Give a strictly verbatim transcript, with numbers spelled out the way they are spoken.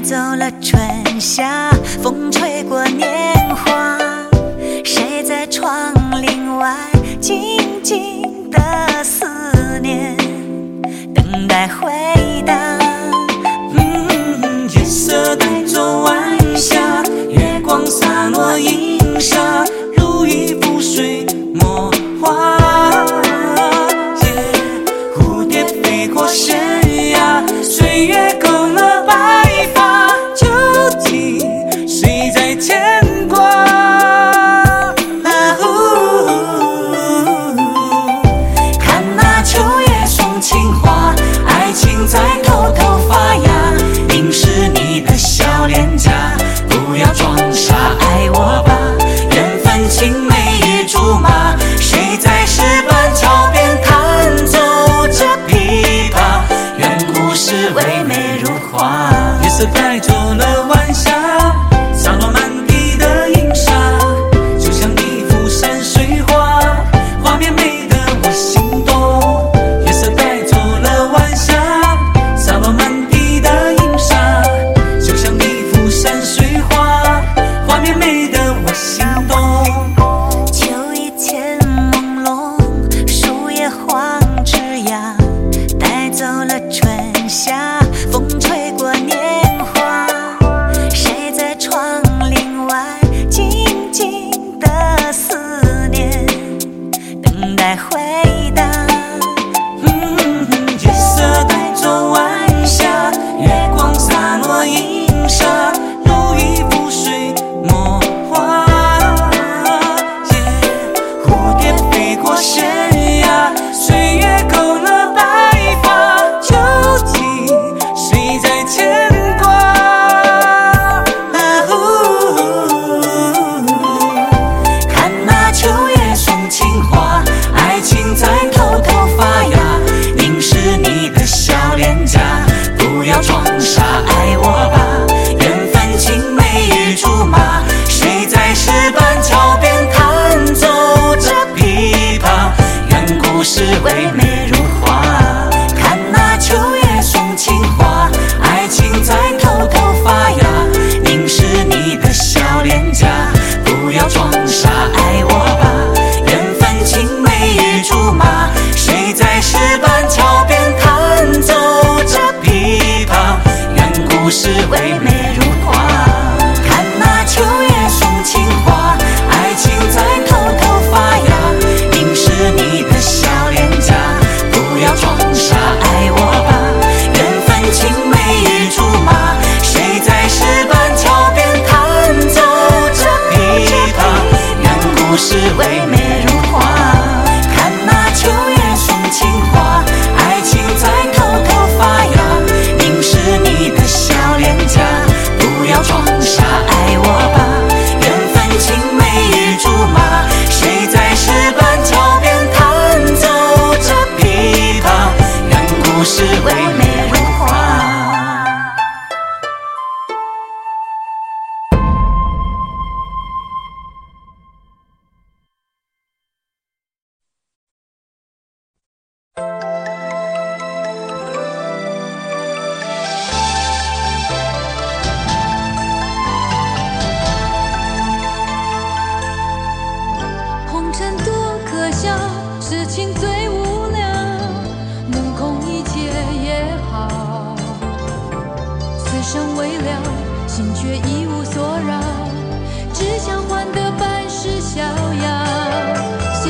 走了春夏，风吹过年华，谁在窗棂外静静的思念，等待回答。嗯，夜色带走晚霞，月光洒落银沙，如一浮水墨画。蝴蝶飞过悬崖，岁月勾勒白发，究竟谁在牵挂？啊、看那秋叶送情花，爱情在偷偷发芽，凝视你的笑脸颊，不要装傻，爱我吧。缘分青梅与竹马，谁在石板桥边弹奏着琵琶？愿故事唯美如画。夜色带走了晚霞，洒落满地的银沙，就像一幅山水画，画面美得我心动。夜色带走了晚霞，洒落满地的银沙，就像一幅山水画，画面美得我心动。秋意渐朦胧，树叶黄枝桠，带走了春夏，风吹过年华，谁在窗棂外静静的思念，等待回答。嗯，夜色带走晚霞，月光洒落银沙，如一浮水墨画。蝴蝶飞过悬崖，岁月勾勒白发，究竟谁在牵挂？啊、看那秋叶送情花，爱情在偷偷发芽，凝视你的笑脸颊，不要装傻，爱我吧。缘分青梅与竹马，谁在石板桥边弹奏着琵琶？愿故事唯美如画。看那秋叶送情花，爱情在偷偷发芽，凝视你的笑脸颊，不要装傻，爱我吧。缘分青梅与竹马，谁在石板桥边弹奏着琵琶？愿故事唯美如画。看那秋叶送情花，爱情在偷偷发芽，凝视你的笑脸颊，不要装傻，爱我吧。缘分青梅与竹马，谁在石板桥边弹奏着琵琶？愿故事唯美如画。看那秋叶送情花，爱情在偷偷发芽，凝视你的笑脸颊，不要装傻，爱我吧。缘分青梅与竹马，谁在石板桥边弹奏着琵琶？愿故事唯美如画。 红尘多可笑，痴情最无聊，目空一切也好，此生未了，心却一无所扰，只想换得半世逍遥。